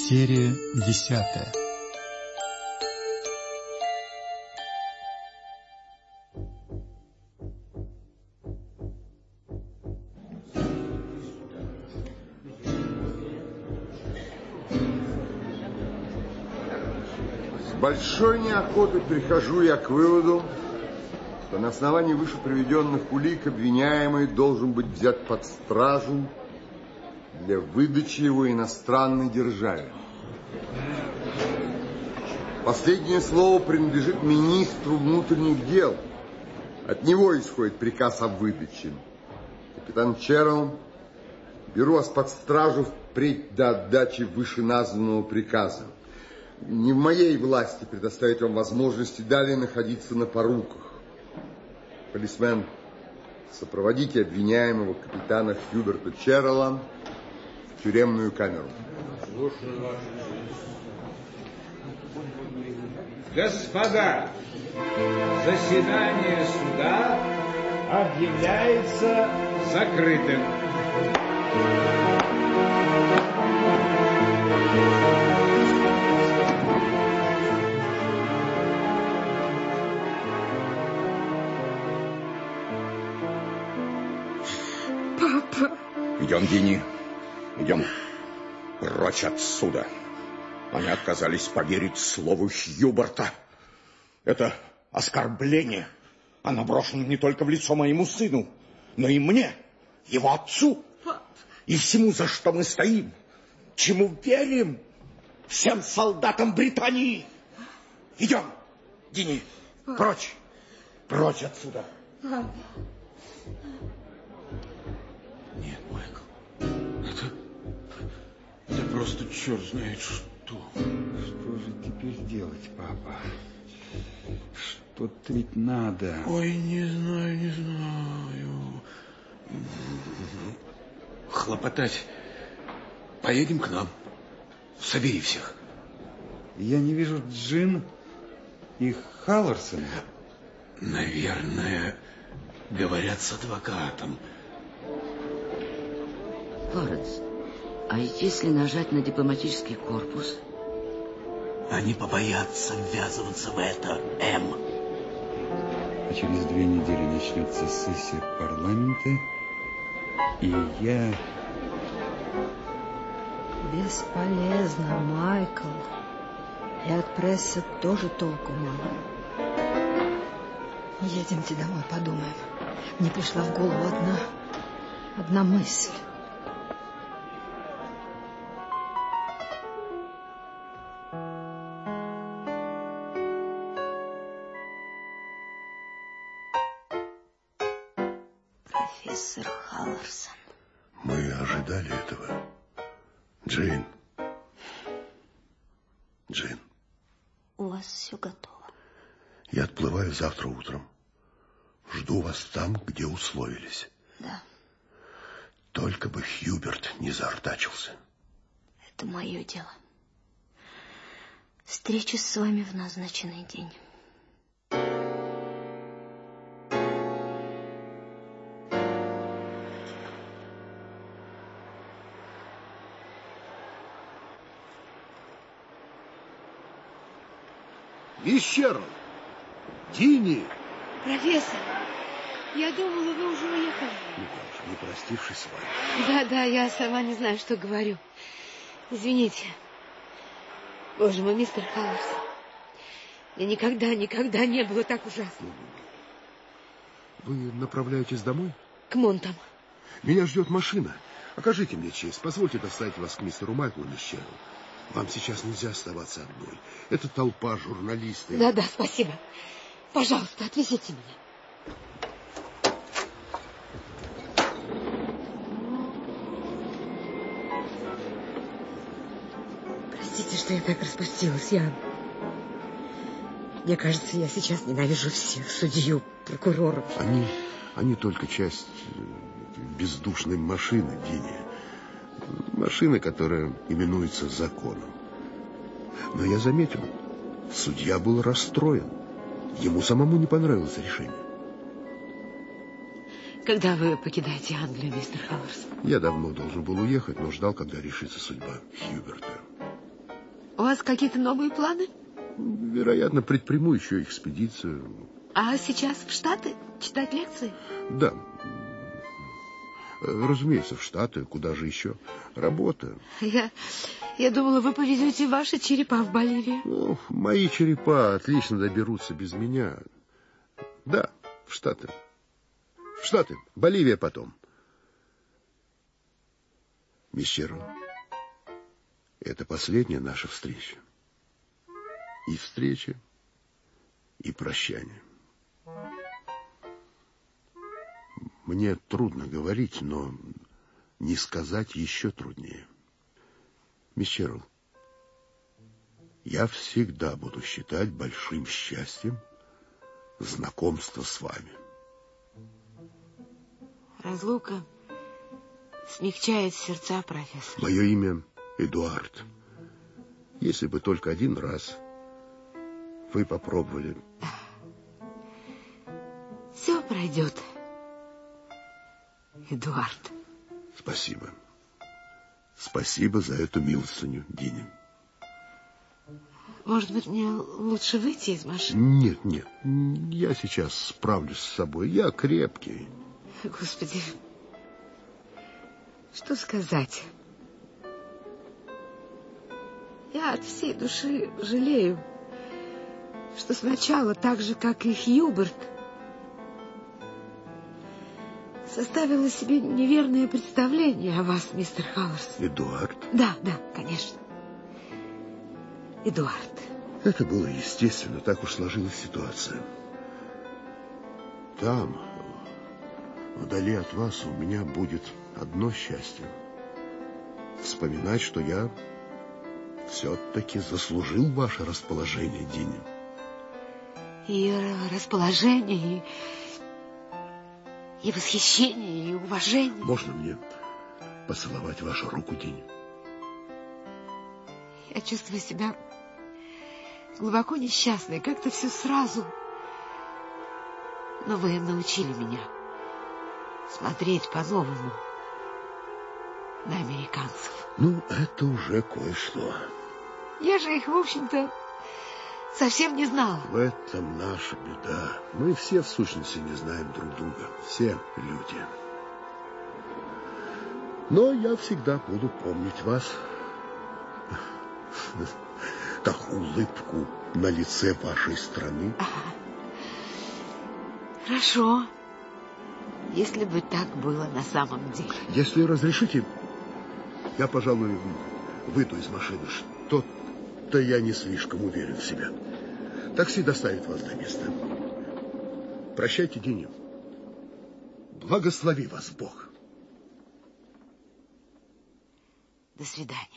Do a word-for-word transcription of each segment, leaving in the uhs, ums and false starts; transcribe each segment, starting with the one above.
Серия десятая. С большой неохотой прихожу я к выводу, что на основании выше приведенных улик обвиняемый должен быть взят под стражу для выдачи его иностранной державе. Последнее слово принадлежит министру внутренних дел. От него исходит приказ о выдаче. Капитан Черрелл, беру вас под стражу впредь до отдачи вышеназванного приказа. Не в моей власти предоставить вам возможности далее находиться на поруках. Полисмен, сопроводите обвиняемого капитана Хьюберта Черрелла в тюремную камеру. Господа, заседание суда объявляется закрытым. Папа. Идем, Дини, идем прочь отсюда. Они отказались поверить слову Хьюберта. Это оскорбление. Оно брошено не только в лицо моему сыну, но и мне, его отцу. Пап. И всему, за что мы стоим, чему верим, всем солдатам Британии. Идем, Дини, Пап. прочь, прочь отсюда. Пап. Нет, Майкл, это, это просто черт знает что. Что же теперь делать, папа? Что-то ведь надо. Ой, не знаю, не знаю. Хлопотать. Поедем к нам. Собери всех. Я не вижу Джин и Халлорсона. Наверное, говорят с адвокатом. Лоренс, а если нажать на дипломатический корпус? Они побоятся ввязываться в это, Эм. А через две недели начнется сессия парламента, и я... Бесполезно, Майкл. И от прессы тоже толку мало. Едемте домой, подумаем. Мне пришла в голову одна, одна мысль. Профессор Халлорсон. Мы ожидали этого. Джейн. Джейн. У вас все готово. Я отплываю завтра утром. Жду вас там, где условились. Да. Только бы Хьюберт не заортачился. Это мое дело. Встреча с вами в назначенный день. Мисс Черрелл! Дини! Профессор, я думала, вы уже уехали. Ну как же, не простившись с вами. Да, да, я сама не знаю, что говорю. Извините. Боже мой, мистер Халлорсон, я никогда, никогда не было так ужасно. Вы направляетесь домой? К Монтам. Меня ждет машина. Окажите мне честь. Позвольте доставить вас к мистеру Майклу, мисс Черрелл. Вам сейчас нельзя оставаться одной. Это толпа журналистов. Да, да, спасибо. Пожалуйста, отвезите меня. Простите, что я так распустилась. Я... Мне кажется, я сейчас ненавижу всех. Судью, прокуроров. Они, они только часть бездушной машины, Дини. Машина, которая именуется законом. Но я заметил, судья был расстроен. Ему самому не понравилось решение. Когда вы покидаете Англию, мистер Халлорсон? Я давно должен был уехать, но ждал, когда решится судьба Хьюберта. У вас какие-то новые планы? Вероятно, предприму еще экспедицию. А сейчас в Штаты читать лекции? Да. Разумеется, в Штаты. Куда же еще? Работа. Я, я думала, вы повезете ваши черепа в Боливию. Ну, мои черепа отлично доберутся без меня. Да, в Штаты. В Штаты. Боливия потом. Мисс Черл, это последняя наша встреча. И встреча, и прощание. Мне трудно говорить, но не сказать еще труднее. Мисс Черл, я всегда буду считать большим счастьем знакомство с вами. Разлука смягчает сердца, профессор. Мое имя Эдуард. Если бы только один раз вы попробовали. Все пройдет, Эдуард. Спасибо. Спасибо за эту милостыню, Диня. Может быть, мне лучше выйти из машины? Нет, нет. Я сейчас справлюсь с собой. Я крепкий. Господи, что сказать? Я от всей души жалею, что сначала, так же, как и Хьюберт, составила себе неверное представление о вас, мистер Халлорс. Эдуард? Да, да, конечно. Эдуард. Это было естественно, так уж сложилась ситуация. Там, вдали от вас, у меня будет одно счастье. Вспоминать, что я все-таки заслужил ваше расположение, Диня. И расположение, и, и восхищение, и уважение. Можно мне поцеловать вашу руку, Диня? Я чувствую себя глубоко несчастной, как-то все сразу. Но вы научили меня смотреть по-новому на американцев. Ну, это уже кое-что. Я же их, в общем-то, совсем не знала. В этом наша беда. Мы все, в сущности, не знаем друг друга. Все люди. Но я всегда буду помнить вас. Как улыбку на лице вашей страны. Ага. Хорошо. Если бы так было на самом деле. Если разрешите, я, пожалуй, выйду из машины. Что-то я не слишком уверен в себе. Такси доставит вас до места. Прощайте, Диня. Благослови вас Бог. До свидания.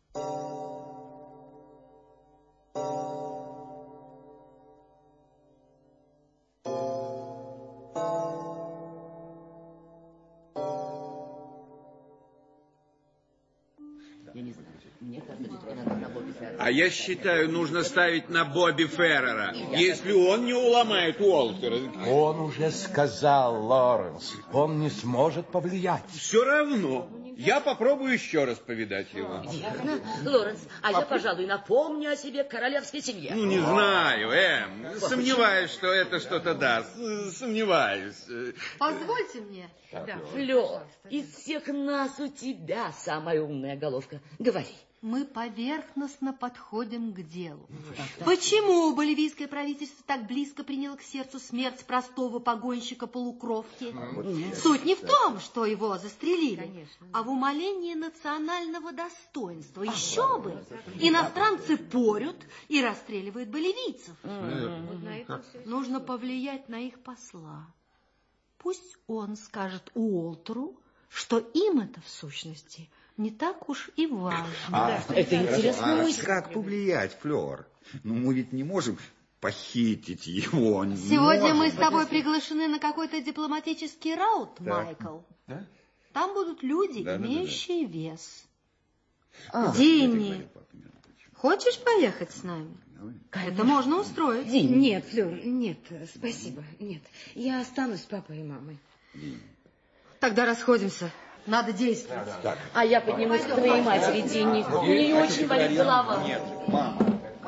А я считаю, нужно ставить на Бобби Феррера, если он не уломает Уолтера. Он уже сказал, Лоренс, он не сможет повлиять. Все равно. Я попробую еще раз повидать его. Верно, Лоренс, а я, пожалуй, напомню о себе королевской семье. Ну, не знаю, Эм. Сомневаюсь, что это что-то даст. Сомневаюсь. Позвольте мне. Да. Флёр, из всех нас у тебя самая умная головка. Говори. Мы поверхностно подходим к делу. Почему боливийское правительство так близко приняло к сердцу смерть простого погонщика-полукровки? Суть не в том, что его застрелили, а в умалении национального достоинства. Еще бы! Иностранцы порют и расстреливают боливийцев. Нужно повлиять на их посла. Пусть он скажет Уолтеру, что им это в сущности не так уж и важно. А, да, это интересно. А как повлиять, Флёр? Ну, мы ведь не можем похитить его. Сегодня мы с тобой приглашены на какой-то дипломатический раут, да. Майкл. Да? Там будут люди, да, имеющие да, да, да. вес. А, Динни, хочешь поехать с нами? Конечно. Это можно устроить. Динни. Нет, Флёр, нет, спасибо, нет. Я останусь с папой и мамой. Динни. Тогда расходимся. Надо действовать. Так. А я поднимусь к твоей матери, Динни. У нее очень болит голова. Нет, мама.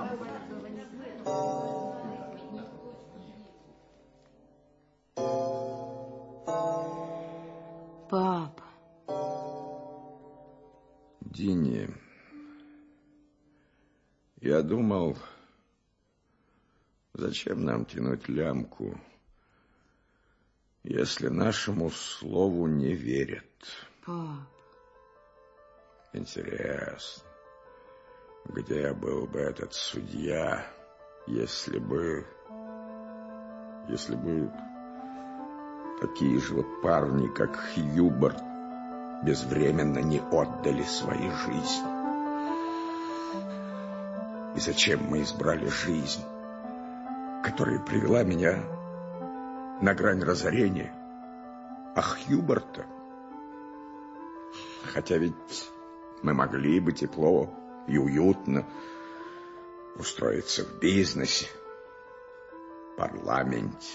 Папа. Динни, я думал, зачем нам тянуть лямку, если нашему слову не верят? Пап. Интересно, где был бы этот судья, если бы... Если бы такие же вот парни, как Хьюберт, безвременно не отдали свои жизни. И зачем мы избрали жизнь, которая привела меня на грань разорения, а Хьюберта? Хотя ведь мы могли бы тепло и уютно устроиться в бизнесе, парламенте,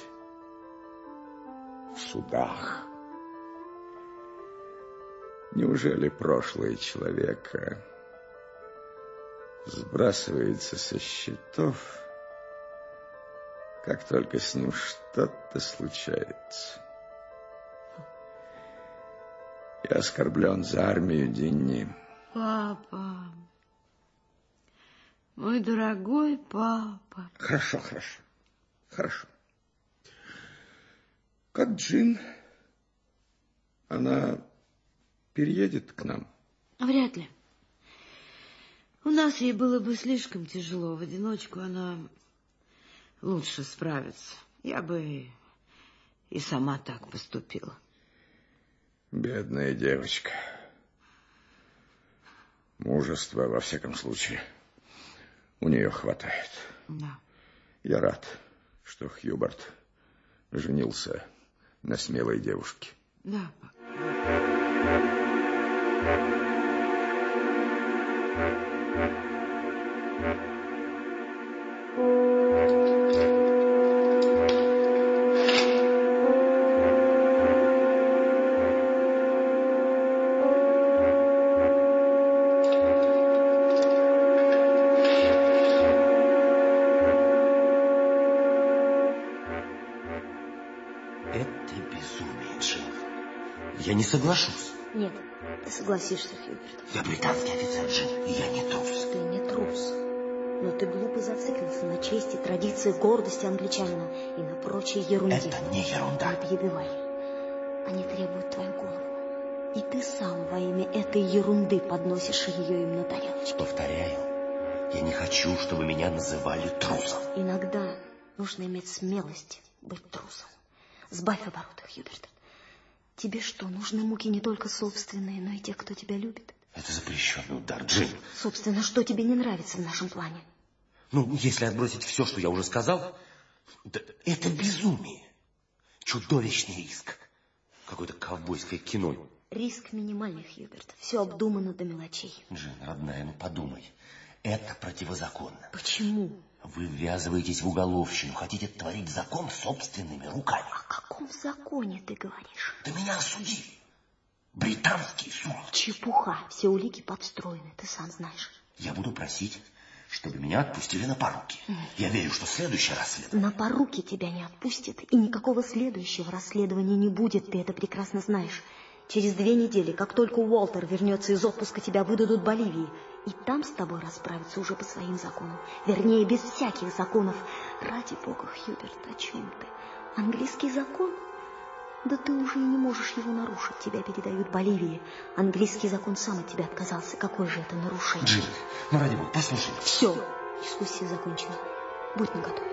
в судах. Неужели прошлое человека сбрасывается со счетов, как только с ним что-то случается? Я оскорблен за армию, Динни. Папа. Мой дорогой папа. Хорошо, хорошо. Хорошо. Как Джин? Она переедет к нам? Вряд ли. У нас ей было бы слишком тяжело. В одиночку она лучше справится. Я бы и сама так поступила. Бедная девочка. Мужества, во всяком случае, у нее хватает. Да. Я рад, что Хьюберт женился на смелой девушке. Да. Я не соглашусь. Нет, ты согласишься, Хьюберт. Я британский офицер, Джин, и я не трус. Ты не трус. Но ты глупо зациклился на чести, традиции, гордости англичанина и на прочей ерунде. Это не ерунда. Не перебивай. Они требуют твою голову. И ты сам во имя этой ерунды подносишь ее им на тарелочке. Повторяю, я не хочу, чтобы меня называли трусом. Иногда нужно иметь смелость быть трусом. Сбавь обороты, Хьюберт. Тебе что, нужны муки не только собственные, но и тех, кто тебя любит? Это запрещенный удар, Джин. Собственно, что тебе не нравится в нашем плане? Ну, если отбросить все, что я уже сказал, да, это безумие. Чудовищный риск. Какое-то ковбойское кино. Риск минимальный, Хьюберт. Все обдумано до мелочей. Джин, родная, ну подумай. Это противозаконно. Почему? Вы ввязываетесь в уголовщину, хотите творить закон собственными руками. О каком законе ты говоришь? Да меня осудили. Британский суд. Чепуха. Все улики подстроены, ты сам знаешь. Я буду просить, чтобы меня отпустили на поруки. Mm. Я верю, что следующее расследование... На поруки тебя не отпустят, и никакого следующего расследования не будет, ты это прекрасно знаешь. Через две недели, как только Уолтер вернется из отпуска, тебя выдадут Боливии. И там с тобой расправятся уже по своим законам. Вернее, без всяких законов. Ради бога, Хьюберт, о чем ты? Английский закон? Да ты уже и не можешь его нарушить. Тебя передают Боливии. Английский закон сам от тебя отказался. Какое же это нарушение? Джин, ну ради бога, послушай. Все, дискуссия закончена. Будь наготове.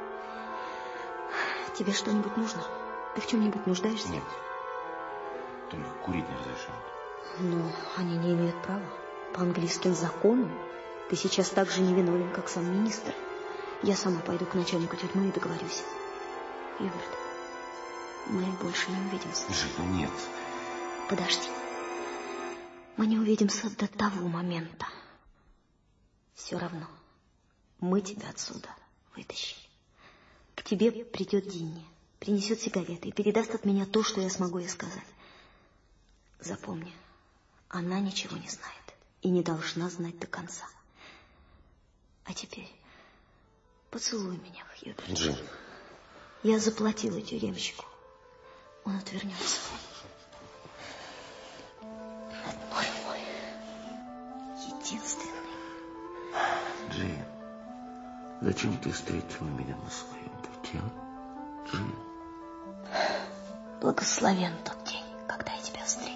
Тебе что-нибудь нужно? Ты в чем-нибудь нуждаешься? Нет. Только курить не разрешают. Но они не имеют права. По английским законам ты сейчас так же невиновен, как сам министр. Я сама пойду к начальнику тюрьмы и договорюсь. Хьюберт, мы больше не увидимся. Жить нет. Подожди. Мы не увидимся до того момента. Все равно. Мы тебя отсюда вытащим. К тебе придет Динни, принесет сигареты и передаст от меня то, что я смогу ей сказать. Запомни, она ничего не знает и не должна знать до конца. А теперь поцелуй меня, Хьюберт. Джин. Я заплатила тюремщику. Он отвернется. Родной мой, единственный. Джин, зачем ты встретила меня на своем пути, а? Джин. Благословен тот день, когда я тебя встретил.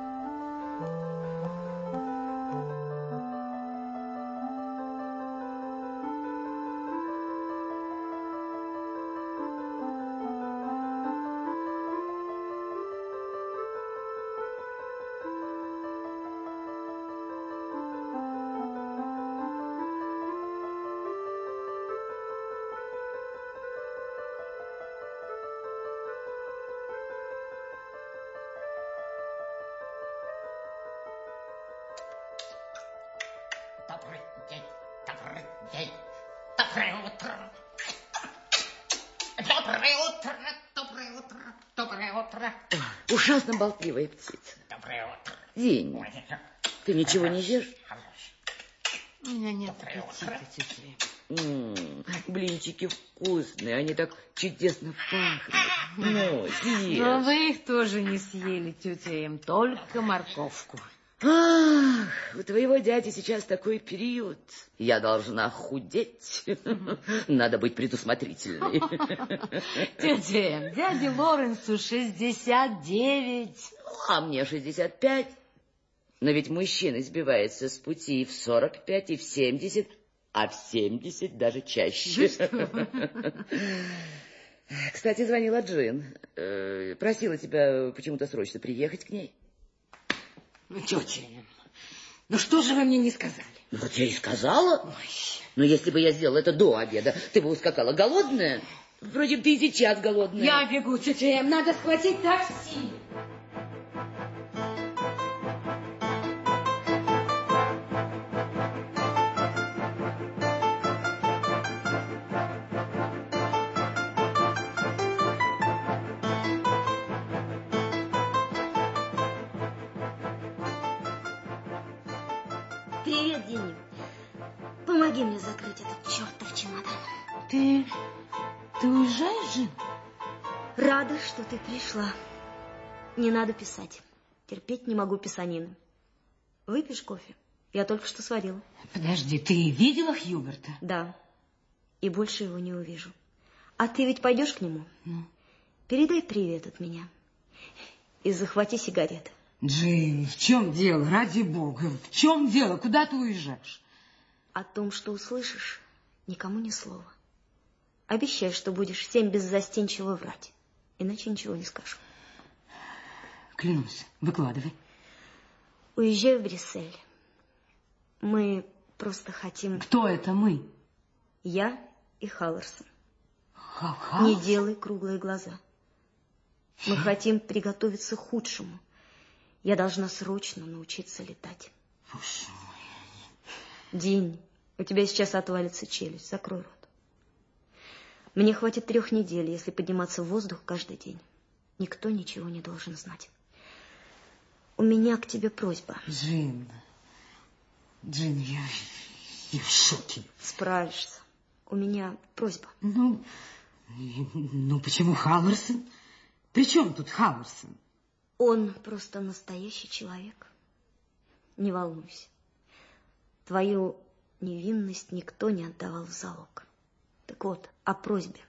Добрый день, добрый день, доброе утро. Доброе утро, доброе утро, доброе утро. Ужасно болтливая птица. Доброе утро. День, ты ничего не ешь? У меня нет аппетита, тетя. М-м, блинчики вкусные, они так чудесно пахнут. Ну, съешь. Но вы их тоже не съели, тетя Эм, только морковку. Ах, у твоего дяди сейчас такой период. Я должна худеть. Надо быть предусмотрительной. Тетя Эм, дяде Лоренсу шестьдесят девять. А мне шестьдесят пять. Но ведь мужчина сбивается с пути и в сорок пять, и в семьдесят, а в семьдесят даже чаще. Кстати, звонила Джин. Просила тебя почему-то срочно приехать к ней. Ну, тетя Эм, ну что же вы мне не сказали? Ну, вот я и сказала. Ой. Но если бы я сделала это до обеда, ты бы ускакала голодная. Впрочем, ты и сейчас голодная. Я бегу, тетя Эм, надо схватить такси. Привет, Дени. Помоги мне закрыть этот чертов чемодан. Ты... ты уезжаешь, Джин? Рада, что ты пришла. Не надо писать. Терпеть не могу писанины. Выпьешь кофе? Я только что сварила. Подожди, ты видела Хьюберта? Да. И больше его не увижу. А ты ведь пойдешь к нему? Ну? Передай привет от меня. И захвати сигареты. Джин, в чем дело? Ради бога, в чем дело? Куда ты уезжаешь? О том, что услышишь, никому ни слова. Обещай, что будешь всем беззастенчиво врать. Иначе ничего не скажу. Клянусь, выкладывай. Уезжаю в Брюссель. Мы просто хотим... Кто это мы? Я и Халлорсон. Ха-ха? Не делай круглые глаза. Мы хотим приготовиться к худшему. Я должна срочно научиться летать. Боже мой. День, у тебя сейчас отвалится челюсть. Закрой рот. Мне хватит трех недель, если подниматься в воздух каждый день. Никто ничего не должен знать. У меня к тебе просьба. Джин, Джин, я, я в шоке. Справишься. У меня просьба. Ну, ну почему Халлорсон? При чем тут Халлорсон? Он просто настоящий человек. Не волнуйся. Твою невинность никто не отдавал в залог. Так вот, о просьбе.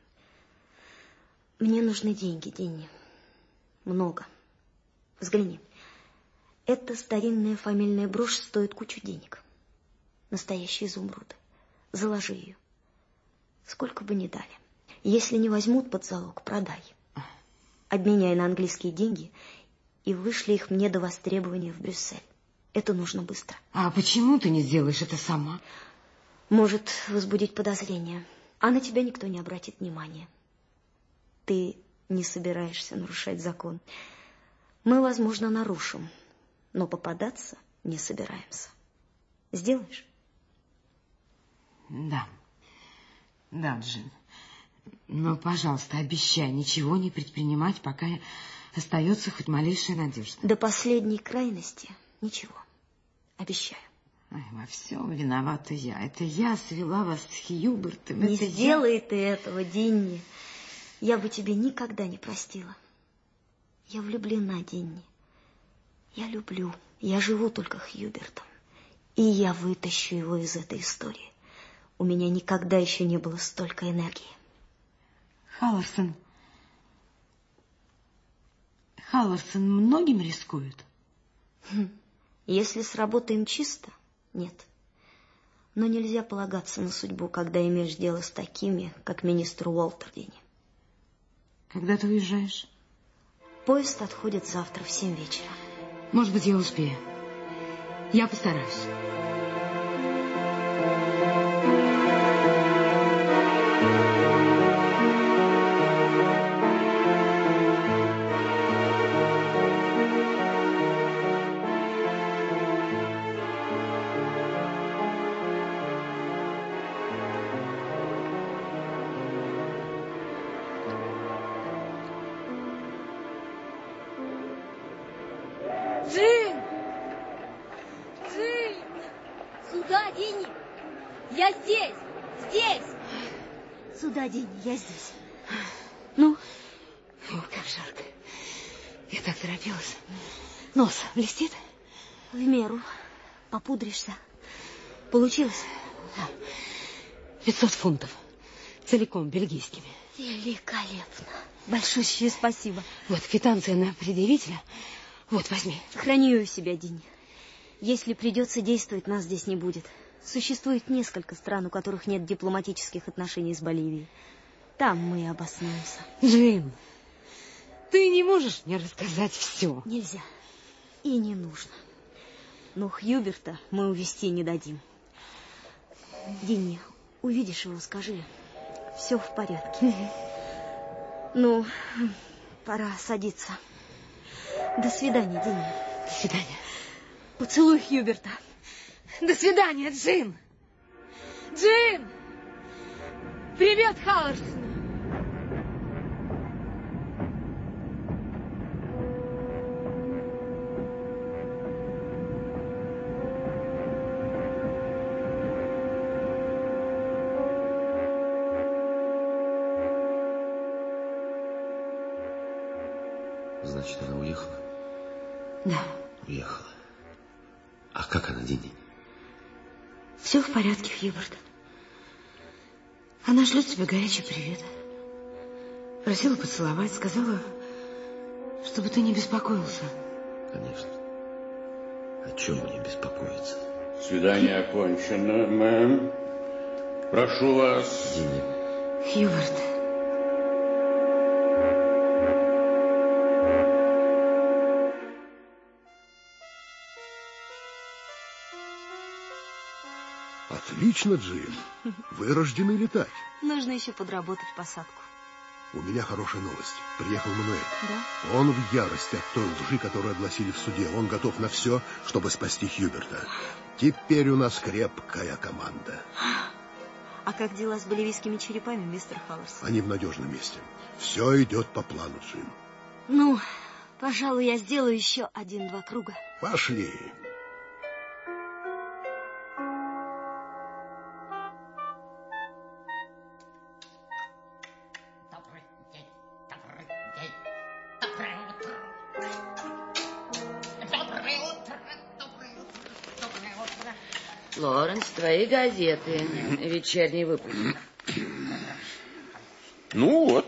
Мне нужны деньги, Дени. Много. Взгляни. Эта старинная фамильная брошь стоит кучу денег. Настоящие изумруды. Заложи ее. Сколько бы ни дали. Если не возьмут под залог, продай. Обменяй на английские деньги и вышли их мне до востребования в Брюссель. Это нужно быстро. А почему ты не сделаешь это сама? Может возбудить подозрение, а на тебя никто не обратит внимания. Ты не собираешься нарушать закон. Мы, возможно, нарушим, но попадаться не собираемся. Сделаешь? Да. Да, Джин. Но, пожалуйста, обещай ничего не предпринимать, пока я, остается хоть малейшая надежда. До последней крайности ничего. Обещаю. Ой, во всем виновата я. Это я свела вас с Хьюбертом. Не Это сделай я... ты этого, Динни. Я бы тебе никогда не простила. Я влюблена, Динни. Я люблю. Я живу только Хьюбертом. И я вытащу его из этой истории. У меня никогда еще не было столько энергии. Халлорсон. Халлорсон многим рискует? Хм. Если сработаем чисто, нет. Но нельзя полагаться на судьбу, когда имеешь дело с такими, как министр Уолтердини. Когда ты уезжаешь? Поезд отходит завтра в семь вечера. Может быть, я успею. Я постараюсь. Джин! Джин! Сюда, Динни! Я здесь! Здесь! Сюда, Динни, я здесь. Ну? О, как жарко. Я так торопилась. Нос блестит? В меру. Попудришься. Получилось? Да. пятьсот фунтов. Целиком бельгийскими. Великолепно. Большущее спасибо. Вот квитанция на предъявителя. Вот, возьми. Храни ее у себя, Динни. Если придется действовать, нас здесь не будет. Существует несколько стран, у которых нет дипломатических отношений с Боливией. Там мы и обоснуемся. Джин, ты не можешь мне рассказать все? Нельзя. И не нужно. Но Хьюберта мы увезти не дадим. Динни, увидишь его, скажи. Все в порядке. Ну, пора садиться. До свидания, Динни. До свидания. Поцелуй Хьюберта. До свидания, Джин. Джин! Привет, Халлорсон. Значит, она уехала? Да. Уехала. А как она, Динни? Все в порядке, Хьюберт. Она шлет тебе горячий привет. Просила поцеловать, сказала, чтобы ты не беспокоился. Конечно. О чем мне беспокоиться? Свидание окончено, мэм. Прошу вас. Динни. Хьюберт. Отлично, Джин. Вы рождены летать. Нужно еще подработать посадку. У меня хорошая новость. Приехал Мануэль. Да? Он в ярости от той лжи, которую огласили в суде. Он готов на все, чтобы спасти Хьюберта. Теперь у нас крепкая команда. А как дела с боливийскими черепами, мистер Халлорсон? Они в надежном месте. Все идет по плану, Джин. Ну, пожалуй, я сделаю еще один-два круга. Пошли. Лоренс, твои газеты. Вечерний выпуск. Ну вот.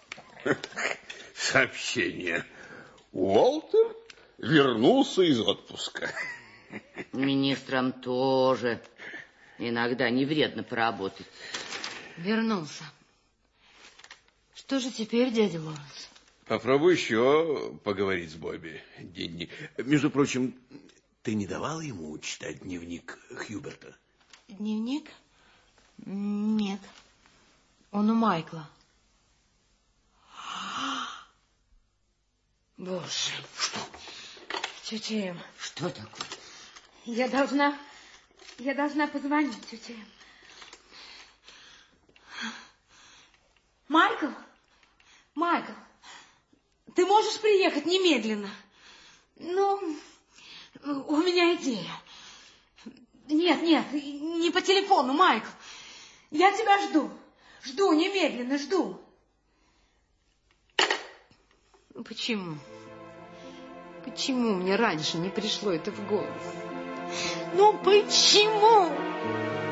Сообщение. Уолтер вернулся из отпуска. Министрам тоже иногда не вредно поработать. Вернулся. Что же теперь, дядя Лоренс? Попробуй еще поговорить с Бобби, Динни. Между прочим, ты не давала ему читать дневник Хьюберта? Дневник? Нет. Он у Майкла. Боже. Что? Тетя Эм. Что такое? Я должна... Я должна позвонить, тетя Эм. Майкл? Майкл, Ты можешь приехать немедленно? Ну, у меня идея. Нет, нет, не по телефону, Майкл. Я тебя жду. Жду, немедленно жду. Почему? Почему мне раньше не пришло это в голову? Ну, почему?